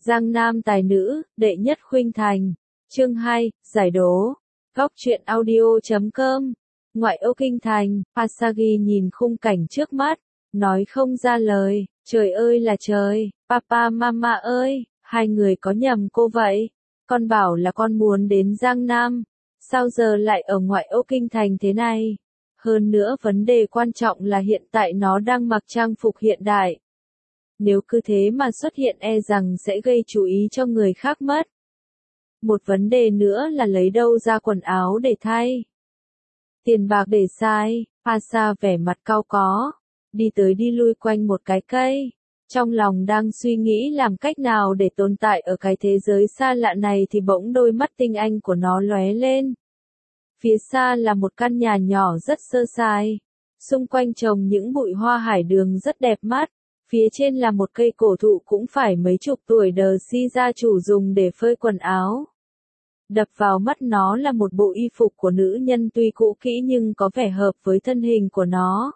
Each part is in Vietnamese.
Giang Nam tài nữ, đệ nhất khuynh thành. Chương 2, giải đố. Góc truyện audio.com. Ngoại ô kinh thành, Asagi nhìn khung cảnh trước mắt, nói không ra lời, trời ơi là trời, papa mama ơi, hai người có nhầm cô vậy, con bảo là con muốn đến Giang Nam, sao giờ lại ở ngoại ô kinh thành thế này? Hơn nữa vấn đề quan trọng là hiện tại nó đang mặc trang phục hiện đại. Nếu cứ thế mà xuất hiện e rằng sẽ gây chú ý cho người khác mất. Một vấn đề nữa là lấy đâu ra quần áo để thay. Tiền bạc để sai, Asa vẻ mặt cau có, đi tới đi lui quanh một cái cây. Trong lòng đang suy nghĩ làm cách nào để tồn tại ở cái thế giới xa lạ này thì bỗng đôi mắt tinh anh của nó lóe lên. Phía xa là một căn nhà nhỏ rất sơ sài. Xung quanh trồng những bụi hoa hải đường rất đẹp mắt. Phía trên là một cây cổ thụ cũng phải mấy chục tuổi đờ si gia chủ dùng để phơi quần áo. Đập vào mắt nó là một bộ y phục của nữ nhân tuy cũ kỹ nhưng có vẻ hợp với thân hình của nó.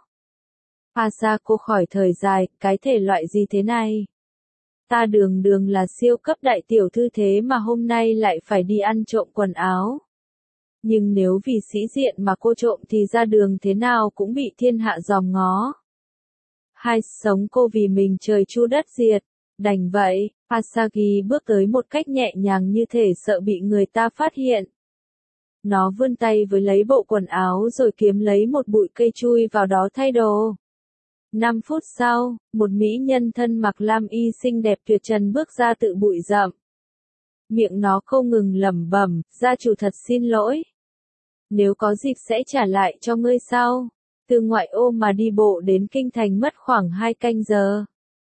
Asako khỏi thời dài, cái thể loại gì thế này? Ta đường đường là siêu cấp đại tiểu thư thế mà hôm nay lại phải đi ăn trộm quần áo. Nhưng nếu vì sĩ diện mà cô trộm thì ra đường thế nào cũng bị thiên hạ dòm ngó. Hai sống cô vì mình trời chu đất diệt. Đành vậy, Asagi bước tới một cách nhẹ nhàng như thể sợ bị người ta phát hiện. Nó vươn tay với lấy bộ quần áo rồi kiếm lấy một bụi cây chui vào đó thay đồ. 5 phút sau, một mỹ nhân thân mặc lam y xinh đẹp tuyệt trần bước ra từ bụi rậm. Miệng nó không ngừng lẩm bẩm, gia chủ thật xin lỗi. Nếu có dịp sẽ trả lại cho ngươi sau. Từ ngoại ô mà đi bộ đến kinh thành mất khoảng 2 canh giờ.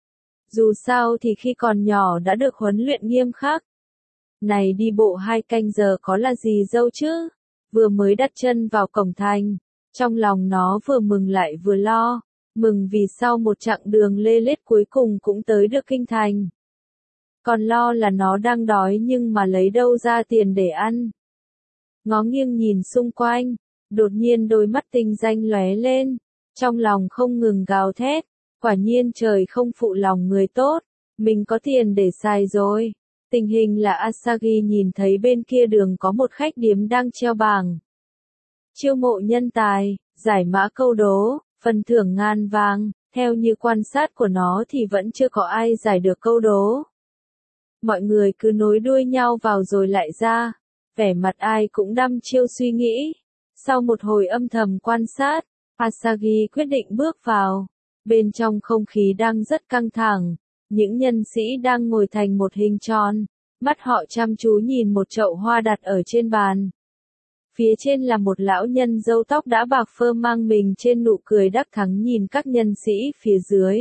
Dù sao thì khi còn nhỏ đã được huấn luyện nghiêm khắc. Này đi bộ 2 canh giờ có là gì dâu chứ? Vừa mới đặt chân vào cổng thành. Trong lòng nó vừa mừng lại vừa lo. Mừng vì sau một chặng đường lê lết cuối cùng cũng tới được kinh thành. Còn lo là nó đang đói nhưng mà lấy đâu ra tiền để ăn. Ngó nghiêng nhìn xung quanh. Đột nhiên đôi mắt tinh danh lóe lên. Trong lòng không ngừng gào thét. Quả nhiên trời không phụ lòng người tốt, mình có tiền để xài rồi. Tình hình là Asagi nhìn thấy bên kia đường có một khách điếm đang treo bảng. Chiêu mộ nhân tài, giải mã câu đố, phần thưởng ngàn vàng, theo như quan sát của nó thì vẫn chưa có ai giải được câu đố. Mọi người cứ nối đuôi nhau vào rồi lại ra, vẻ mặt ai cũng đăm chiêu suy nghĩ. Sau một hồi âm thầm quan sát, Asagi quyết định bước vào. Bên trong không khí đang rất căng thẳng, những nhân sĩ đang ngồi thành một hình tròn, mắt họ chăm chú nhìn một chậu hoa đặt ở trên bàn. Phía trên là một lão nhân râu tóc đã bạc phơ mang mình trên nụ cười đắc thắng nhìn các nhân sĩ phía dưới.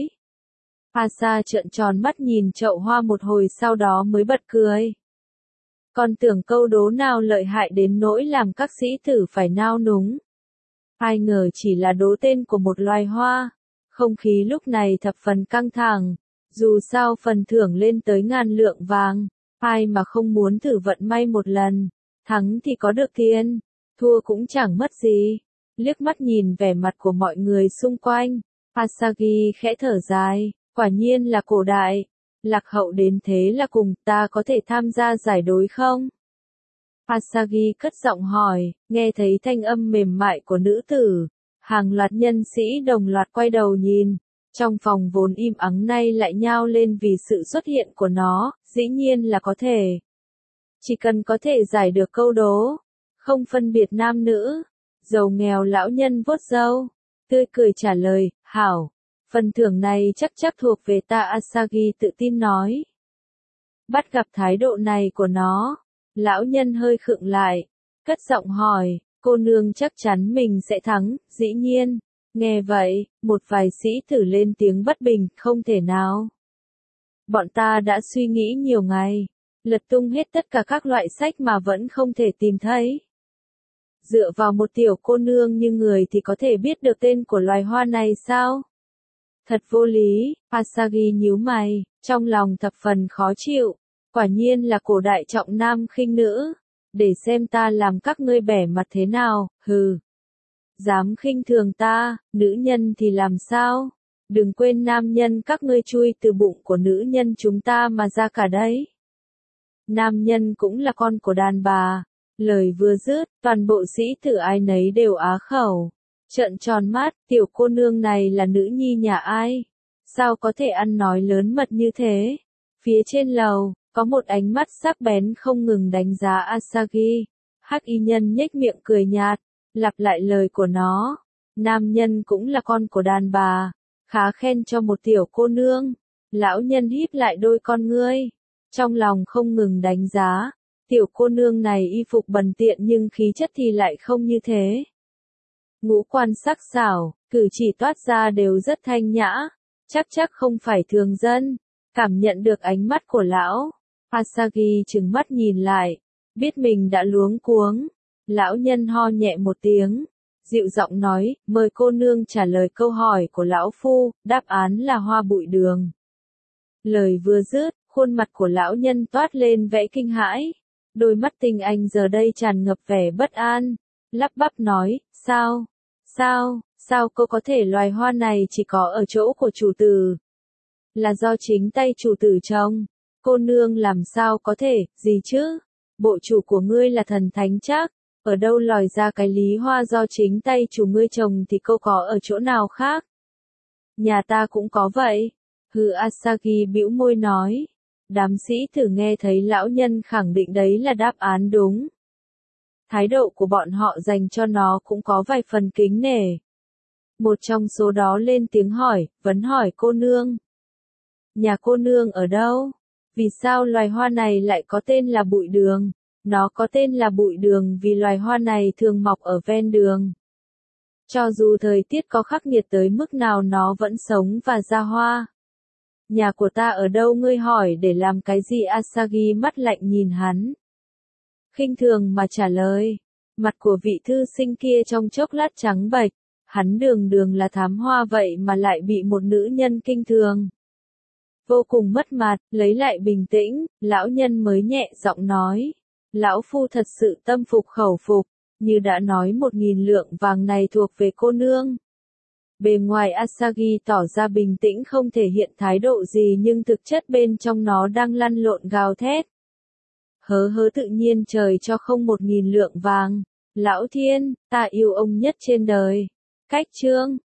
Asa trợn tròn mắt nhìn chậu hoa một hồi sau đó mới bật cười. Còn tưởng câu đố nào lợi hại đến nỗi làm các sĩ tử phải nao núng. Ai ngờ chỉ là đố tên của một loài hoa. Không khí lúc này thập phần căng thẳng, dù sao phần thưởng lên tới 1000 lượng vàng, ai mà không muốn thử vận may một lần, thắng thì có được tiền, thua cũng chẳng mất gì. Liếc mắt nhìn vẻ mặt của mọi người xung quanh, Asagi khẽ thở dài, quả nhiên là cổ đại, lạc hậu đến thế là cùng ta có thể tham gia giải đối không? Asagi cất giọng hỏi, nghe thấy thanh âm mềm mại của nữ tử. Hàng loạt nhân sĩ đồng loạt quay đầu nhìn, trong phòng vốn im ắng nay lại nhao lên vì sự xuất hiện của nó, dĩ nhiên là có thể. Chỉ cần có thể giải được câu đố, không phân biệt nam nữ, giàu nghèo lão nhân vuốt râu, tươi cười trả lời, hảo, phần thưởng này chắc thuộc về ta Asagi tự tin nói. Bắt gặp thái độ này của nó, lão nhân hơi khựng lại, cất giọng hỏi. Cô nương chắc chắn mình sẽ thắng, dĩ nhiên. Nghe vậy, một vài sĩ tử lên tiếng bất bình, không thể nào. Bọn ta đã suy nghĩ nhiều ngày, lật tung hết tất cả các loại sách mà vẫn không thể tìm thấy. Dựa vào một tiểu cô nương như người thì có thể biết được tên của loài hoa này sao? Thật vô lý, Asagi nhíu mày, trong lòng thập phần khó chịu. Quả nhiên là cổ đại trọng nam khinh nữ. Để xem ta làm các ngươi bẻ mặt thế nào, hừ. Dám khinh thường ta, nữ nhân thì làm sao? Đừng quên nam nhân các ngươi chui từ bụng của nữ nhân chúng ta mà ra cả đấy. Nam nhân cũng là con của đàn bà. Lời vừa dứt, toàn bộ sĩ tử ai nấy đều á khẩu. Trợn tròn mắt, tiểu cô nương này là nữ nhi nhà ai? Sao có thể ăn nói lớn mật như thế? Phía trên lầu, có một ánh mắt sắc bén không ngừng đánh giá Asagi. Hắc y nhân nhếch miệng cười nhạt, lặp lại lời của nó. Nam nhân cũng là con của đàn bà. Khá khen cho một tiểu cô nương. Lão nhân híp lại đôi con ngươi. Trong lòng không ngừng đánh giá. Tiểu cô nương này y phục bần tiện nhưng khí chất thì lại không như thế. Ngũ quan sắc sảo, cử chỉ toát ra đều rất thanh nhã. Chắc không phải thường dân. Cảm nhận được ánh mắt của lão. Asagi trừng mắt nhìn lại. Biết mình đã luống cuống. Lão nhân ho nhẹ một tiếng. Dịu giọng nói, mời cô nương trả lời câu hỏi của lão phu, đáp án là hoa bụi đường. Lời vừa dứt, khuôn mặt của lão nhân toát lên vẻ kinh hãi. Đôi mắt tinh anh giờ đây tràn ngập vẻ bất an. Lắp bắp nói, sao cô có thể loài hoa này chỉ có ở chỗ của chủ tử? Là do chính tay chủ tử trồng. Cô nương làm sao có thể, gì chứ? Bộ chủ của ngươi là thần thánh chắc. Ở đâu lòi ra cái lý hoa do chính tay chủ ngươi trồng thì cô có ở chỗ nào khác? Nhà ta cũng có vậy. Asagi bĩu môi nói. Đám sĩ tử nghe thấy lão nhân khẳng định đấy là đáp án đúng. Thái độ của bọn họ dành cho nó cũng có vài phần kính nể. Một trong số đó lên tiếng hỏi, vấn hỏi cô nương. Nhà cô nương ở đâu? Vì sao loài hoa này lại có tên là bụi đường? Nó có tên là bụi đường vì loài hoa này thường mọc ở ven đường. Cho dù thời tiết có khắc nghiệt tới mức nào nó vẫn sống và ra hoa. Nhà của ta ở đâu ngươi hỏi để làm cái gì? Asagi mắt lạnh nhìn hắn. Khinh thường mà trả lời. Mặt của vị thư sinh kia trong chốc lát trắng bệch. Hắn đường là thám hoa vậy mà lại bị một nữ nhân kinh thường. Vô cùng mất mặt, lấy lại bình tĩnh, lão nhân mới nhẹ giọng nói. Lão phu thật sự tâm phục khẩu phục, như đã nói 1000 lượng vàng này thuộc về cô nương. Bề ngoài Asagi tỏ ra bình tĩnh không thể hiện thái độ gì nhưng thực chất bên trong nó đang lăn lộn gào thét. Hớ tự nhiên trời cho không 1000 lượng vàng. Lão thiên, ta yêu ông nhất trên đời. Cách chương